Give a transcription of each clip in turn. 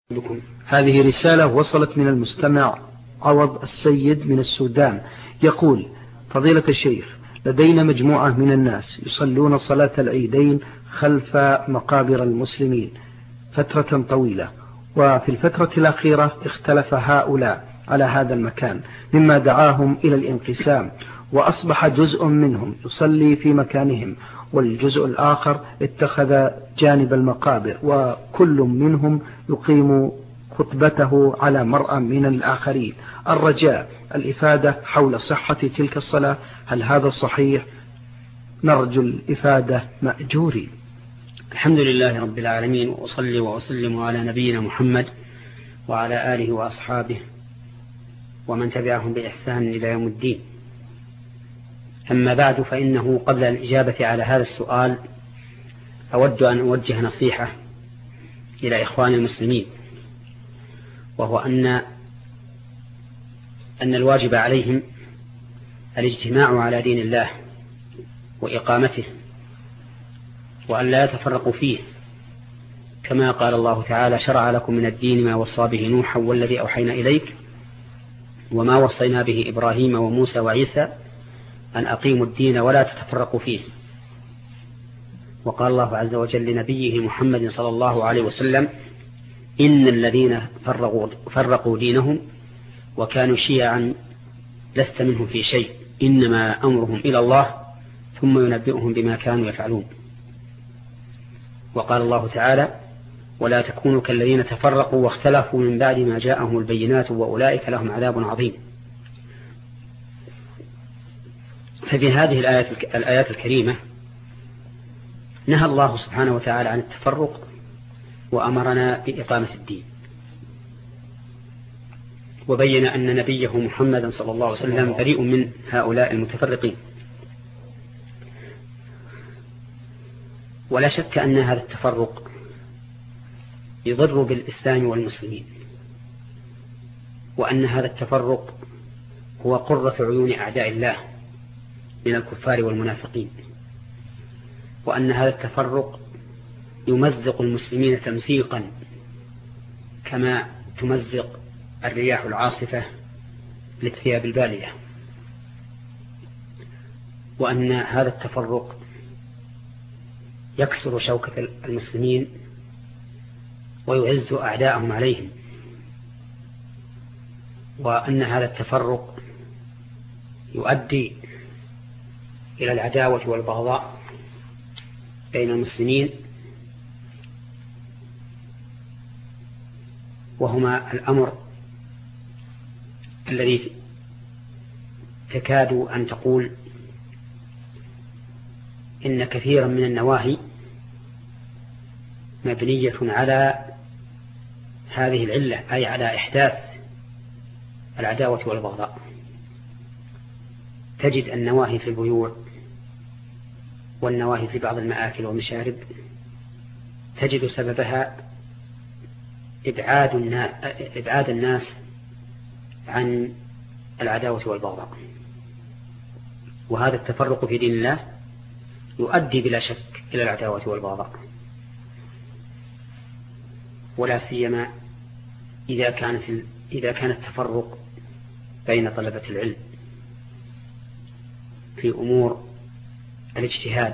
بكم. هذه رسالة وصلت من المستمع عوض السيد من السودان، يقول: فضيلة الشيخ، لدينا مجموعة من الناس يصلون صلاة العيدين خلف مقابر المسلمين فترة طويلة، وفي الفترة الأخيرة اختلف هؤلاء على هذا المكان مما دعاهم إلى الانقسام، وأصبح جزء منهم يصلي في مكانهم والجزء الآخر اتخذ جانب المقابر، وكل منهم يقيم خطبته على مرأى من الآخرين. الرجاء الإفادة حول صحة تلك الصلاة، هل هذا صحيح؟ نرجو الإفادة مأجورين. الحمد لله رب العالمين، وأصلي وأسلم على نبينا محمد وعلى آله وأصحابه ومن تبعهم بإحسان إلى يوم الدين. أما بعد، فإنه قبل الإجابة على هذا السؤال أود أن أوجه نصيحة إلى إخوان المسلمين، وهو أن الواجب عليهم الاجتماع على دين الله وإقامته، وأن لا يتفرقوا فيه، كما قال الله تعالى: شرع لكم من الدين ما وصى به نوحا والذي أوحينا إليك وما وصينا به إبراهيم وموسى وعيسى أن أقيموا الدين ولا تتفرقوا فيه. وقال الله عز وجل لنبيه محمد صلى الله عليه وسلم: إن الذين فرقوا دينهم وكانوا شيعا لست منهم في شيء، إنما أمرهم إلى الله ثم ينبئهم بما كانوا يفعلون. وقال الله تعالى: ولا تكونوا كالذين تفرقوا واختلفوا من بعد ما جاءهم البينات وأولئك لهم عذاب عظيم. ففي هذه الآيات الكريمة نهى الله سبحانه وتعالى عن التفرق وأمرنا بإقامة الدين، وبين أن نبيه محمد صلى الله عليه وسلم بريء من هؤلاء المتفرقين. ولا شك أن هذا التفرق يضر بالإسلام والمسلمين، وأن هذا التفرق هو قرة عيون أعداء الله من الكفار والمنافقين، وأن هذا التفرق يمزق المسلمين تمزيقا كما تمزق الرياح العاصفة للثياب البالية، وأن هذا التفرق يكسر شوكة المسلمين ويعز أعداءهم عليهم، وأن هذا التفرق يؤدي إلى العداوة والبغضاء بين المسلمين، وهما الأمر الذي تكاد أن تقول إن كثيرا من النواهي مبنية على هذه العلة، أي على إحداث العداوة والبغضاء. تجد النواهي في البيوع والنواهي في بعض المآكل والمشارب تجد سببها إبعاد الناس عن العداوة والبغضاء، وهذا التفرق في دين الله يؤدي بلا شك إلى العداوة والبغضاء، ولا سيما إذا كان التفرق بين طلبة العلم في أمور الاجتهاد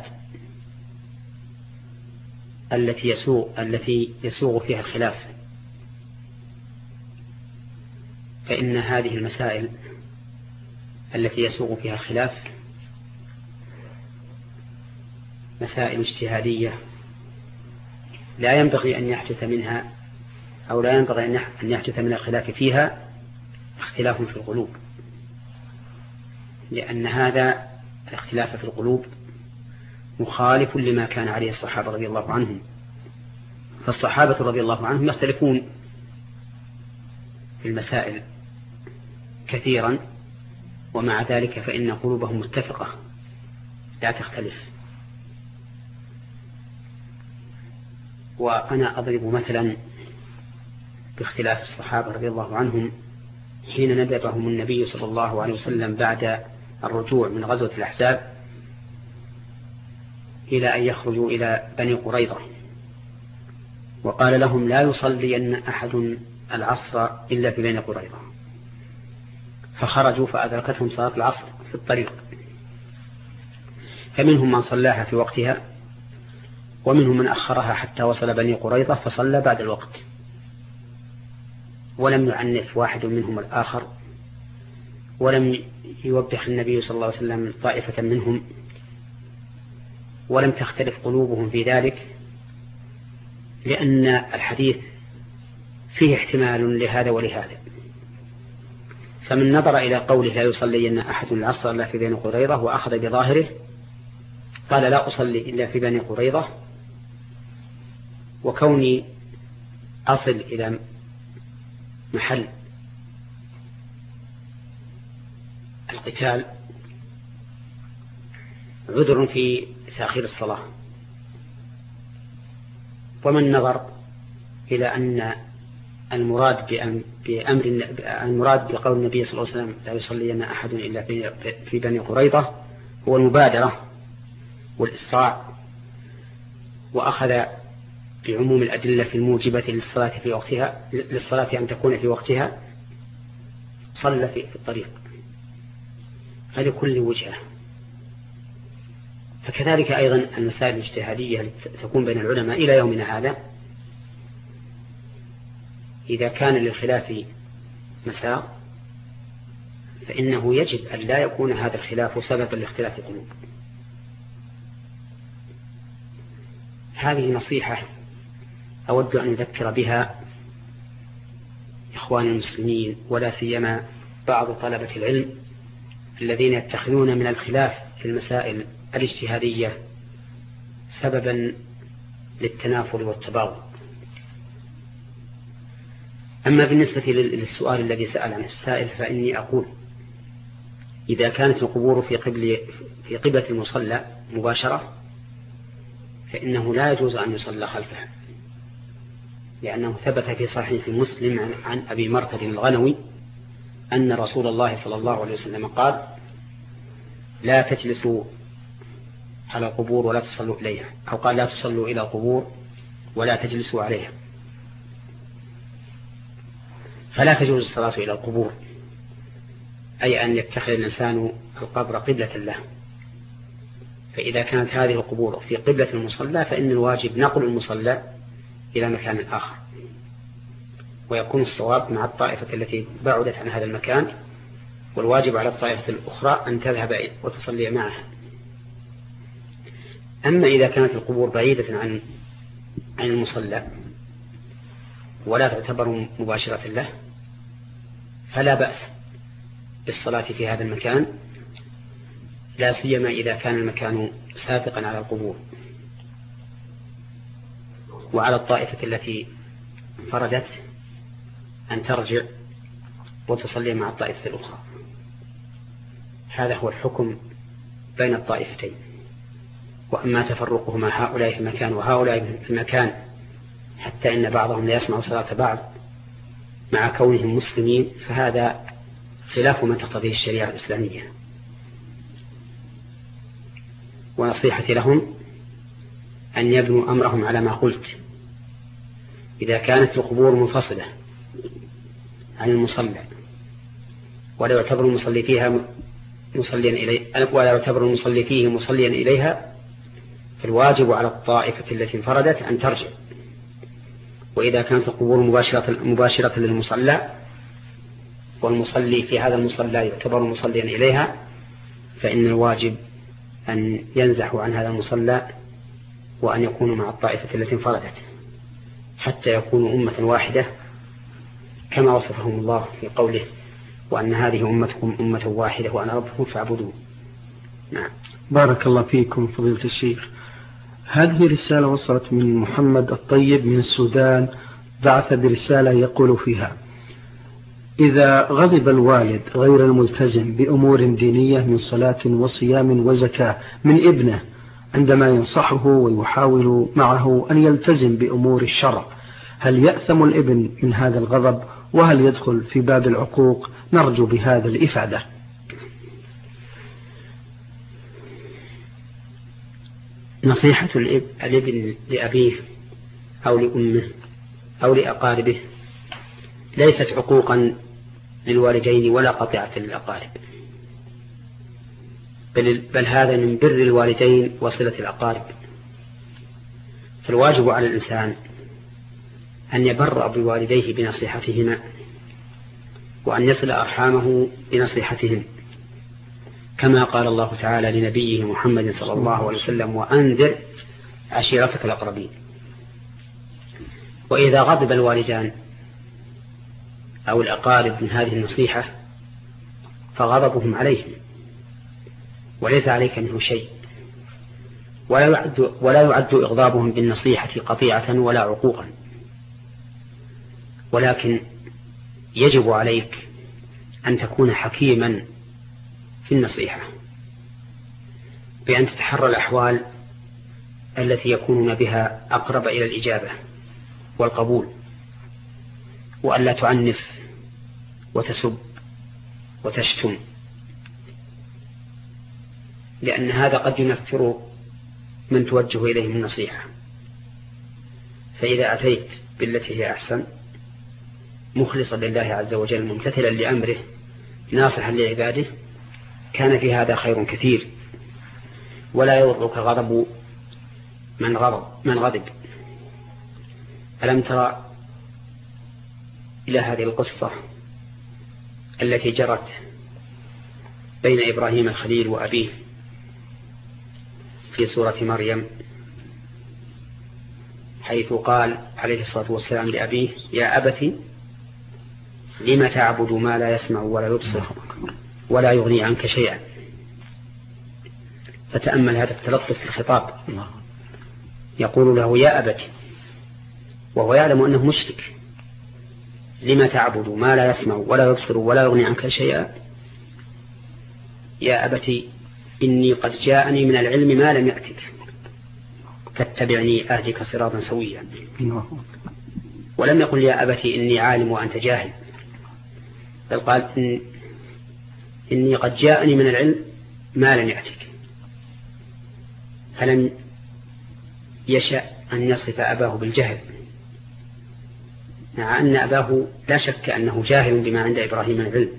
التي يسوغ فيها الخلاف، فإن هذه المسائل التي يسوغ فيها الخلاف مسائل اجتهادية لا ينبغي أن يحدث منها، أو لا ينبغي أن يحدث من الخلاف فيها اختلاف في القلوب، لأن هذا الاختلاف في القلوب مخالف لما كان عليه الصحابة رضي الله عنهم. فالصحابة رضي الله عنهم يختلفون في المسائل كثيرا، ومع ذلك فإن قلوبهم متفقة لا تختلف. وأنا أضرب مثلا باختلاف الصحابة رضي الله عنهم حين ندبهم النبي صلى الله عليه وسلم بعد الرجوع من غزوة الأحزاب إلى أن يخرجوا إلى بني قريظة، وقال لهم لا يصلين أحد العصر إلا في بني قريظة، فخرجوا فأدركتهم صلاة العصر في الطريق، فمنهم من صلاها في وقتها ومنهم من أخرها حتى وصل بني قريظة فصلى بعد الوقت، ولم يعنف واحد منهم الآخر، ولم يوبخ النبي صلى الله عليه وسلم طائفة منهم، ولم تختلف قلوبهم في ذلك، لأن الحديث فيه احتمال لهذا ولهذا. فمن نظر إلى قوله لا يصلين أحد العصر إلا في بني قريظة وأخذ بظاهره قال لا أصلي إلا في بني قريظة، وكوني أصل إلى محل القتال عذر في تأخير الصلاة. ومن نظر إلى أن المراد بقول النبي صلى الله عليه وسلم لا يصلين أحد إلا في بني قريظة هو المبادرة والإسراع، وأخذ بعموم الأدلة الموجبة للصلاة في وقتها، للصلاة أن تكون في وقتها، صلى في الطريق، هذه كل وجهة. فكذلك أيضا المسائل الاجتهادية تكون بين العلماء إلى يومنا هذا، إذا كان للخلاف مساء فإنه يجب أن لا يكون هذا الخلاف سببا لاختلاف القلوب. هذه نصيحة أود أن أذكر بها إخوان المسلمين، ولا سيما بعض طلبة العلم الذين يتخذون من الخلاف في المسائل الاجتهادية سببا للتنافر والتباغض. أما بالنسبة للسؤال الذي سأل عنه السائل فإني أقول إذا كانت القبور في قبلة المصلى مباشرة فإنه لا يجوز أن يصلى خلفها، لأنه ثبت في صحيح مسلم عن أبي مرثد الغنوي أن رسول الله صلى الله عليه وسلم قال لا تجلسوا على القبور ولا تصلوا إليها، أو قال لا تصلوا إلى القبور ولا تجلسوا عليها. فلا تجوز الصلاة إلى القبور، أي أن يتخذ الإنسان القبر قبلة له. فإذا كانت هذه القبور في قبلة المصلى فإن الواجب نقل المصلى إلى مكان آخر، ويكون الصواب مع الطائفة التي بعدت عن هذا المكان، والواجب على الطائفة الأخرى أن تذهب وتصلي معها. أما إذا كانت القبور بعيدة عن المصلى ولا تعتبر مباشرة له فلا بأس بالصلاة في هذا المكان، لا سيما إذا كان المكان سابقا على القبور. وعلى الطائفة التي انفردت أن ترجع وتصلي مع الطائفة الأخرى. هذا هو الحكم بين الطائفتين. وأما تفرقهما هؤلاء في مكان وهؤلاء في مكان حتى إن بعضهم لا يسمع صلاة بعض مع كونهم مسلمين، فهذا خلاف ما تقتضيه الشريعة الإسلامية. ونصيحتي لهم أن يبنوا أمرهم على ما قلت. إذا كانت القبور منفصلة عن المصلى ولا يعتبر المصلي فيها مصليا إليه ولا يعتبر المصلي فيه مصليا إليها، فالواجب على الطائفة التي انفردت أن ترجع. وإذا كانت القبور مباشرة للمصلى والمصلي في هذا المصلى يعتبر مصليا إليها، فإن الواجب أن ينزحوا عن هذا المصلى وأن يكونوا مع الطائفة التي انفردت حتى يكونوا أمة واحدة كما وصفهم الله في قوله وأن هذه أمتكم أمة واحدة وأنا ربكم فاعبدون. نعم. بارك الله فيكم فضيلة الشيخ. هذه رسالة وصلت من محمد الطيب من السودان، بعث برسالة يقول فيها: إذا غضب الوالد غير الملتزم بأمور دينية من صلاة وصيام وزكاة من ابنه عندما ينصحه ويحاول معه أن يلتزم بأمور الشرع، هل يأثم الابن من هذا الغضب؟ وهل يدخل في باب العقوق؟ نرجو بهذا الإفادة. نصيحة الابن لأبيه أو لأمه أو لأقاربه ليست عقوقا للوالدين ولا قطيعة للأقارب، بل هذا من بر الوالدين وصلة الأقارب. فالواجب على الإنسان أن يبرأ بوالديه بنصيحتهما، وأن يصل أرحامه بنصيحتهم، كما قال الله تعالى لنبيه محمد صلى الله عليه وسلم: وأنذر عشيرتك الأقربين. وإذا غضب الوالدان أو الأقارب من هذه النصيحة فغضبهم عليهم، وليس عليك منه شيء، ولا يعد إغضابهم بالنصيحة قطيعة ولا عقوقا، ولكن يجب عليك أن تكون حكيما في النصيحة، بأن تتحرى الأحوال التي يكونون بها أقرب إلى الإجابة والقبول، وأن لا تعنف وتسب وتشتم، لأن هذا قد ينفر من توجه إليهم النصيحة. فإذا أتيت بالتي هي أحسن مخلصا لله عز وجل ممتثلا لأمره ناصحا لعباده كان في هذا خير كثير، ولا يضرك غضب من غضب. ألم ترى إلى هذه القصة التي جرت بين إبراهيم الخليل وأبيه في سورة مريم، حيث قال عليه الصلاة والسلام لأبيه: يا أبت لم تعبد ما لا يسمع ولا يبصر ولا يغني عنك شيئا. فتأمل هذا التلطف في الخطاب، يقول له يا أبت وهو يعلم أنه مشرك: لم تعبد ما لا يسمع ولا يبصر ولا يغني عنك شيئا. يا أبت إني قد جاءني من العلم ما لم يأتك فاتبعني أهدك صراطا سويا. ولم يقل يا أبت إني عالم وأنت جاهل، بل قال إني قد جاءني من العلم ما لم يأتك. فلم يشأ أن يصف أباه بالجهل، مع أن أباه لا شك أنه جاهل بما عند إبراهيم من العلم.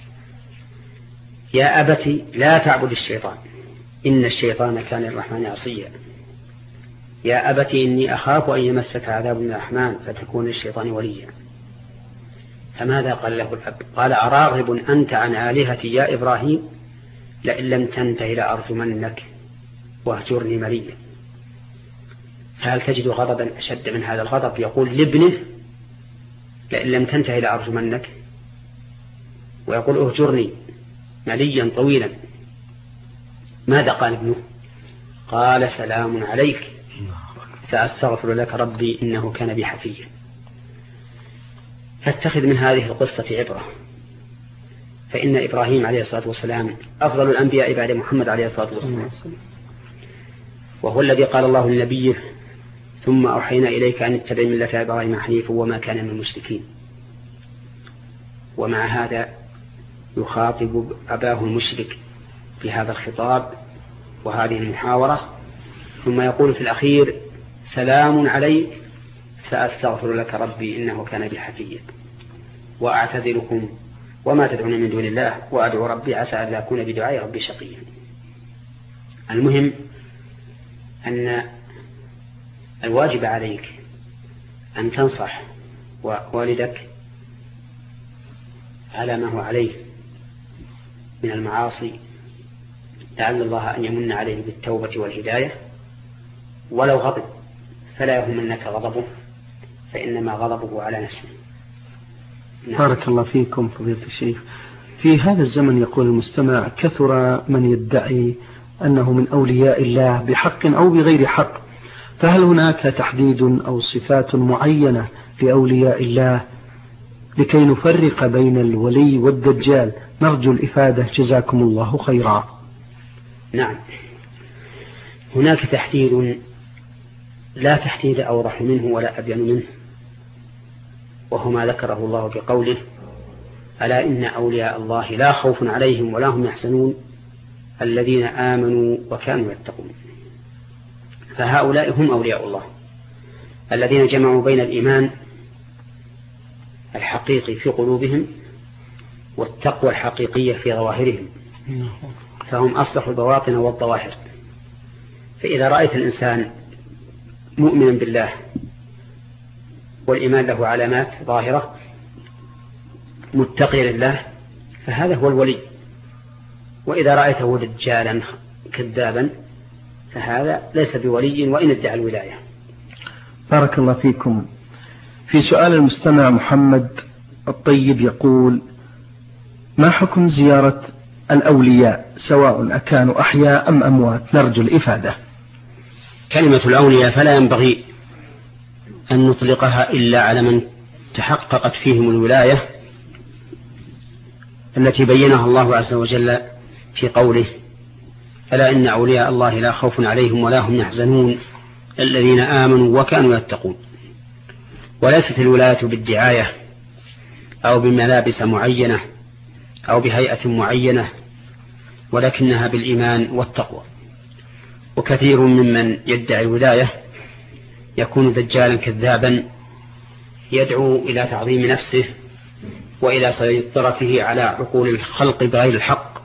يا أبت لا تعبد الشيطان إن الشيطان كان للرحمن عصيا. يا أبت إني أخاف أن يمسك عذاب من الرحمن فتكون الشيطان وليا. فماذا قال له الأب؟ قال: أراغب أنت عن آلهتي يا إبراهيم لئن لم تنته لأرجمنك واهجرني مليا. هل تجد غضبا أشد من هذا الغضب؟ يقول لابنه لئن لم تنته لأرجمنك، ويقول اهجرني مليا طويلا. ماذا قال ابنه؟ قال: سلام عليك سأستغفر لك ربي إنه كان بي حفيا. فاتخذ من هذه القصة عبرة، فإن إبراهيم عليه الصلاة والسلام أفضل الأنبياء بعد محمد عليه الصلاة والسلام، وهو الذي قال الله لنبيه: ثم أوحينا إليك أن اتبع ملة إبراهيم حنيفا وما كان من المشركين. ومع هذا يخاطب أباه المشرك بهذا الخطاب وهذه المحاورة، ثم يقول في الأخير: سلام عليك سأستغفر لك ربي إنه كان بي حفيا وأعتزلكم وما تدعون من دون الله وأدعو ربي عسى أن لا أكون بدعاء ربي شقيا. المهم أن الواجب عليك أن تنصح والدك على ما هو عليه من المعاصي، لعل الله أن يمن عليه بالتوبة والهداية. ولو غضب فلا يهمنك غضبه، فإنما غضبه على نفسه. بارك الله فيكم فضيلة الشيخ. في هذا الزمن يقول المستمع: كثر من يدعي أنه من أولياء الله بحق أو بغير حق، فهل هناك تحديد أو صفات معينة لأولياء الله لكي نفرق بين الولي والدجال؟ نرجو الإفادة جزاكم الله خيرا. نعم، هناك تحديد لا تحديد أوضح منه ولا أبين منه، وهو ما ذكره الله بقوله: ألا إن أولياء الله لا خوف عليهم ولا هم يحزنون الذين آمنوا وكانوا يتقون. فهؤلاء هم أولياء الله الذين جمعوا بين الإيمان الحقيقي في قلوبهم والتقوى الحقيقية في ظواهرهم، فهم أصلح البواطن والظواهر. فإذا رأيت الإنسان مؤمنا بالله والإيمان له علامات ظاهرة متقي لله فهذا هو الولي. وإذا رأيته دجالا كذابا فهذا ليس بولي وإن ادعى الولاية. بارك الله فيكم. في سؤال المستمع محمد الطيب يقول: ما حكم زيارة الأولياء سواء أكانوا أحياء أم أموات؟ نرجو الإفادة. كلمة الأولياء فلا ينبغي أن نطلقها إلا على من تحققت فيهم الولاية التي بينها الله عز وجل في قوله: ألا إن أولياء الله لا خوف عليهم ولا هم يحزنون الذين آمنوا وكانوا يتقون. وليست الولاية بالدعاية أو بملابس معينة أو بهيئة معينة، ولكنها بالإيمان والتقوى. وكثير ممن يدعي الولاية يكون دجالا كذابا يدعو إلى تعظيم نفسه وإلى سيطرته على عقول الخلق بغير الحق،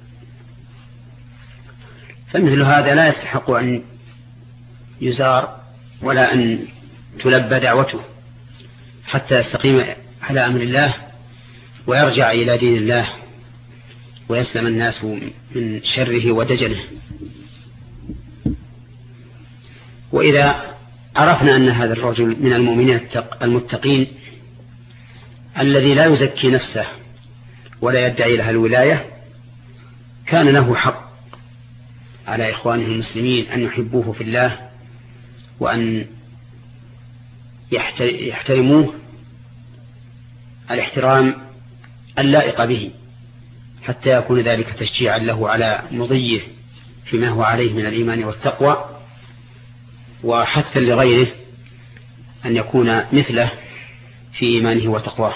فمثل هذا لا يستحق أن يزار ولا أن تلبى دعوته حتى يستقيم على أمر الله ويرجع إلى دين الله ويسلم الناس من شره ودجله. وإذا عرفنا أن هذا الرجل من المؤمنين المتقين الذي لا يزكي نفسه ولا يدعي لها الولاية، كان له حق على إخوانه المسلمين أن يحبوه في الله وأن يحترموه الاحترام اللائق به، حتى يكون ذلك تشجيعا له على مضيه فيما هو عليه من الإيمان والتقوى، وحثا لغيره أن يكون مثله في إيمانه وتقواه.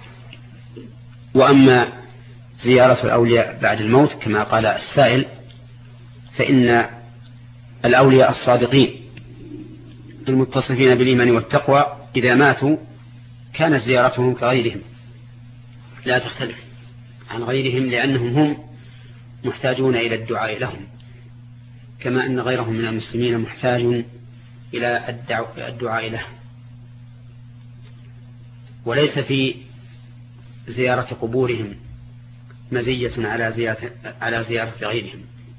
وأما زيارة الأولياء بعد الموت كما قال السائل، فإن الأولياء الصادقين المتصفين بالإيمان والتقوى إذا ماتوا كانت زيارتهم كغيرهم لا تختلف عن غيرهم، لأنهم هم محتاجون إلى الدعاء لهم، كما أن غيرهم من المسلمين محتاج إلى الدعاء له. وليس في زيارة قبورهم مزية على زيارة غيرهم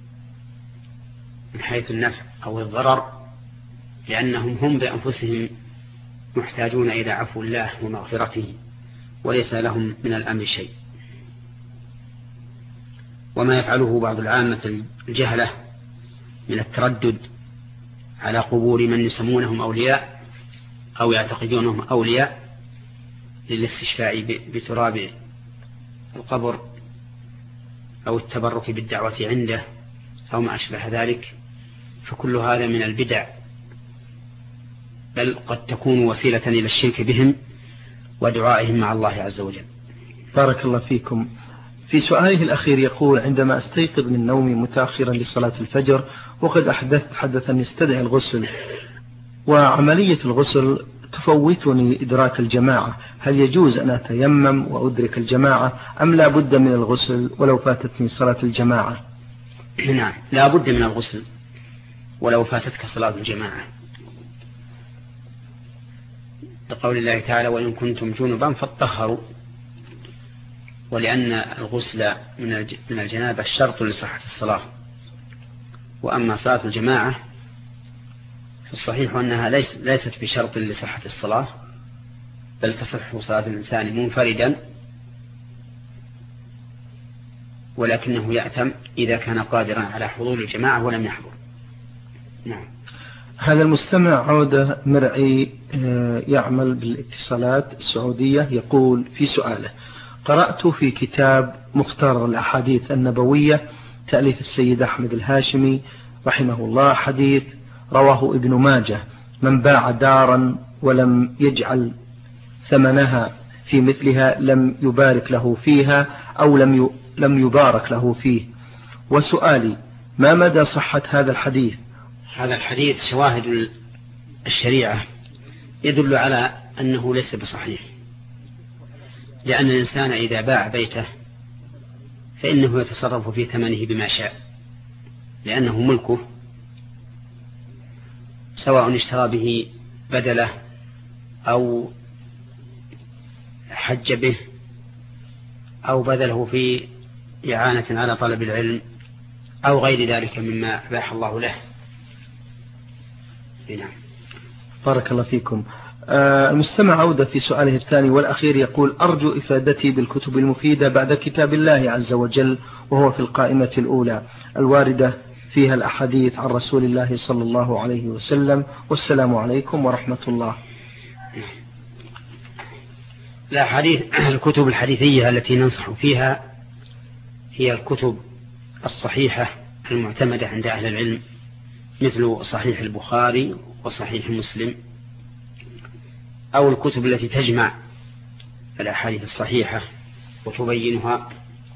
من حيث النفع أو الضرر، لأنهم هم بأنفسهم محتاجون إلى عفو الله ومغفرته وليس لهم من الأمر شيء. وما يفعله بعض العامة الجهلة من التردد على قبور من يسمونهم أولياء أو يعتقدونهم أولياء للاستشفاء بتراب القبر أو التبرك بالدعوة عنده أو ما أشبه ذلك، فكل هذا من البدع، بل قد تكون وسيلة إلى الشرك بهم ودعائهم مع الله عز وجل. بارك الله فيكم. في سؤاله الأخير يقول: عندما أستيقظ من نومي متأخرا لصلاة الفجر وقد حدث أن يستدعي الغسل، وعملية الغسل تفوتني إدراك الجماعة، هل يجوز أن أتيمم وأدرك الجماعة أم لا بد من الغسل ولو فاتتني صلاة الجماعة؟ نعم، لا بد من الغسل ولو فاتتك صلاة الجماعة، لقول الله تعالى: وإن كنتم جنبا فاطهروا. ولأن الغسل من الجنابة الشرط لصحة الصلاة. وأما صلاة الجماعة فالصحيح أنها ليست بشرط لصحة الصلاة، بل تصح صلاة الإنسان منفردا، ولكنه يأثم إذا كان قادرا على حضور الجماعة ولم يحضر. نعم. هذا المستمع عودة مرعي يعمل بالاتصالات السعودية يقول في سؤاله: قرأت في كتاب مختار الأحاديث النبوية تأليف السيد أحمد الهاشمي رحمه الله حديث رواه ابن ماجه: من باع دارا ولم يجعل ثمنها في مثلها لم يبارك له فيها أو لم يبارك له فيه. وسؤالي: ما مدى صحة هذا الحديث؟ هذا الحديث شواهد الشريعة يدل على أنه ليس بصحيح، لأن الإنسان إذا باع بيته فإنه يتصرف في ثمنه بما شاء، لأنه ملكه، سواء اشترى به بدله أو حج به أو بذله في إعانة على طلب العلم أو غير ذلك مما أباح الله له. نعم. بارك الله فيكم. المستمع عودة في سؤاله الثاني والأخير يقول: أرجو إفادتي بالكتب المفيدة بعد كتاب الله عز وجل، وهو في القائمة الأولى الواردة فيها الأحاديث عن رسول الله صلى الله عليه وسلم، والسلام عليكم ورحمة الله. الكتب الحديثية التي ننصح فيها هي الكتب الصحيحة المعتمدة عند أهل العلم، مثل صحيح البخاري وصحيح مسلم، أو الكتب التي تجمع الأحاديث الصحيحة وتبينها،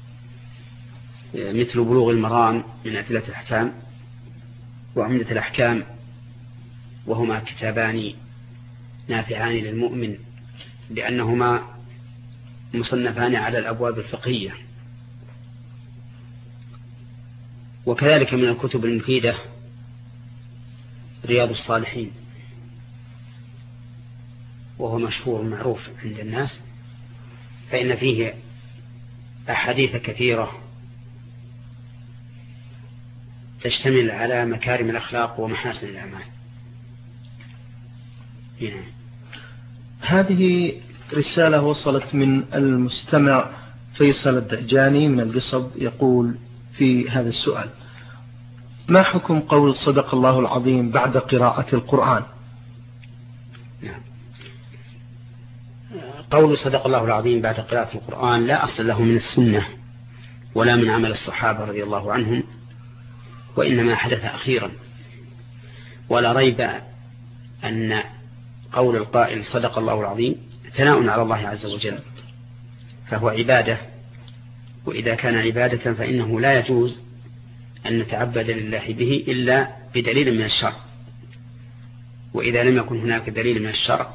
مثل بلوغ المرام من أدلة الأحكام وعمدة الأحكام، وهما كتابان نافعان للمؤمن لأنهما مصنفان على الأبواب الفقهية. وكذلك من الكتب المفيدة رياض الصالحين، وهو مشهور معروف عند الناس، فإن فيه أحاديث كثيرة تشتمل على مكارم الأخلاق ومحاسن الأعمال. هذه رسالة وصلت من المستمع فيصل الدهجاني من القصب، يقول في هذا السؤال: ما حكم قول صدق الله العظيم بعد قراءة القرآن؟ نعم. قول صدق الله العظيم بعد قراءة القرآن لا أصل له من السنة ولا من عمل الصحابة رضي الله عنهم، وإنما حدث أخيرا، ولا ريب أن قول القائل صدق الله العظيم ثناء على الله عز وجل، فهو عبادة، وإذا كان عبادة فإنه لا يجوز أن نتعبد لله به إلا بدليل من الشرع، وإذا لم يكن هناك دليل من الشرع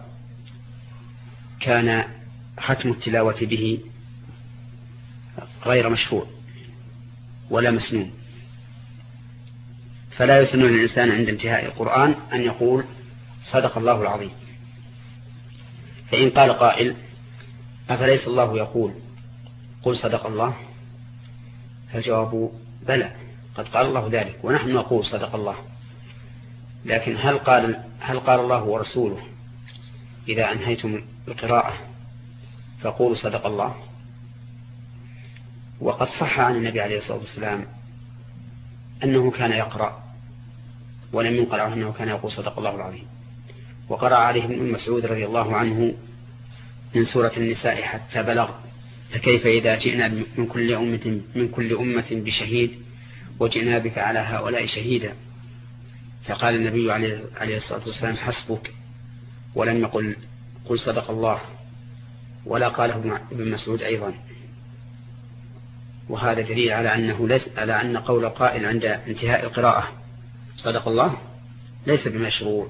كان ختم التلاوة به غير مشروع ولا مسنون. فلا يسن للإنسان عند انتهاء القرآن أن يقول صدق الله العظيم. فإن قال قائل: أفليس الله يقول قل صدق الله؟ فالجواب: بلى، قد قال الله ذلك ونحن نقول صدق الله، لكن هل قال الله ورسوله إذا أنهيتم القراءة فقولوا صدق الله؟ وقد صح عن النبي عليه الصلاة والسلام أنه كان يقرأ ولم ينقل عنه أنه كان يقول صدق الله العظيم، وقرأ عليه ابن مسعود رضي الله عنه من سورة النساء حتى بلغ: فكيف إذا جئنا من كل أمة بشهيد وجئنا بك على هؤلاء شهيدا. فقال النبي عليه الصلاة والسلام: حسبك، ولم يقل قل صدق الله، ولا قاله ابن مسعود أيضا. وهذا دليل على أن قول القائل عند انتهاء القراءة صدق الله ليس بمشروع.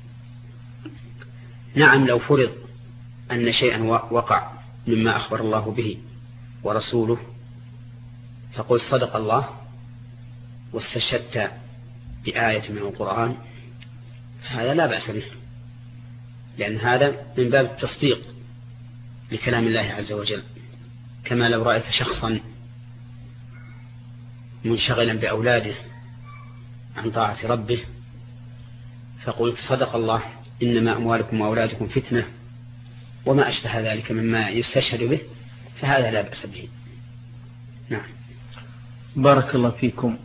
نعم، لو فرض أن شيئا وقع مما أخبر الله به ورسوله فقل صدق الله واستشهدت بآية من القرآن، هذا لا بأس به، لأن هذا من باب التصديق لكلام الله عز وجل، كما لو رأيت شخصا منشغلا بأولاده عن طاعة ربه فقلت صدق الله إنما أموالكم وأولادكم فتنة وما أشبه ذلك مما يستشهد به، فهذا لا بأس به. نعم. بارك الله فيكم.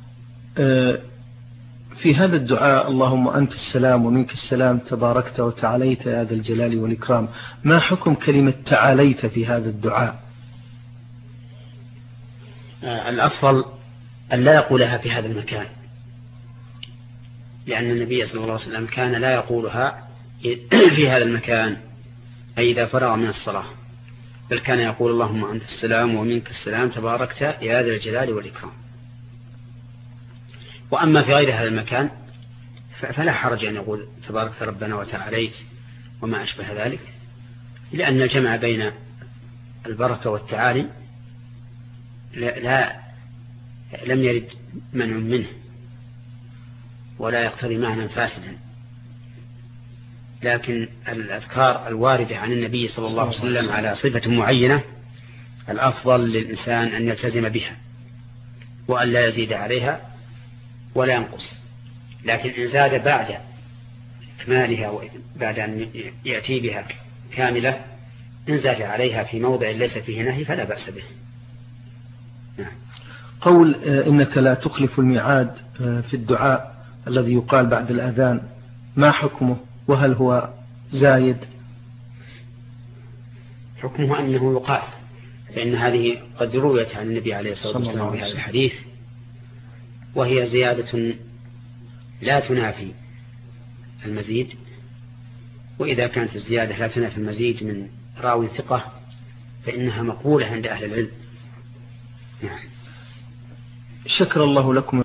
في هذا الدعاء: اللهم أنت السلام ومنك السلام تباركت وتعاليت يا ذا الجلال والإكرام، ما حكم كلمة تعاليت في هذا الدعاء؟ الأفضل أن لا يقولها في هذا المكان، لأن النبي صلى الله عليه وسلم كان لا يقولها في هذا المكان أي إذا فرغ من الصلاة، بل كان يقول اللهم أنت السلام ومنك السلام تباركت يا ذا الجلال والإكرام. وأما في غير هذا المكان فلا حرج أن يقول تباركت ربنا وتعاليت وما أشبه ذلك، لأن الجمع بين البركة والتعالي لم يرد منع منه ولا يقتضي معنى فاسدا، لكن الأذكار الواردة عن النبي صلى الله عليه وسلم على صفة معينة الأفضل للإنسان أن يلتزم بها وأن لا يزيد عليها ولا ينقص. لكن إن زاد بعد إكمالها وبعد أن يأتي بها كاملة، إن زاد عليها في موضع ليس فيه نهي فلا بأس به. نعم. قول إنك لا تخلف الميعاد في الدعاء الذي يقال بعد الأذان، ما حكمه وهل هو زايد؟ حكمه أنه يقال، فإن هذه قد رويت عن النبي عليه الصلاة والسلام في هذا الحديث، وهي زيادة لا تنافي المزيد، وإذا كانت الزيادة لا تنافي المزيد من راوي ثقة فإنها مقبولة عند أهل العلم. شكر الله لكم.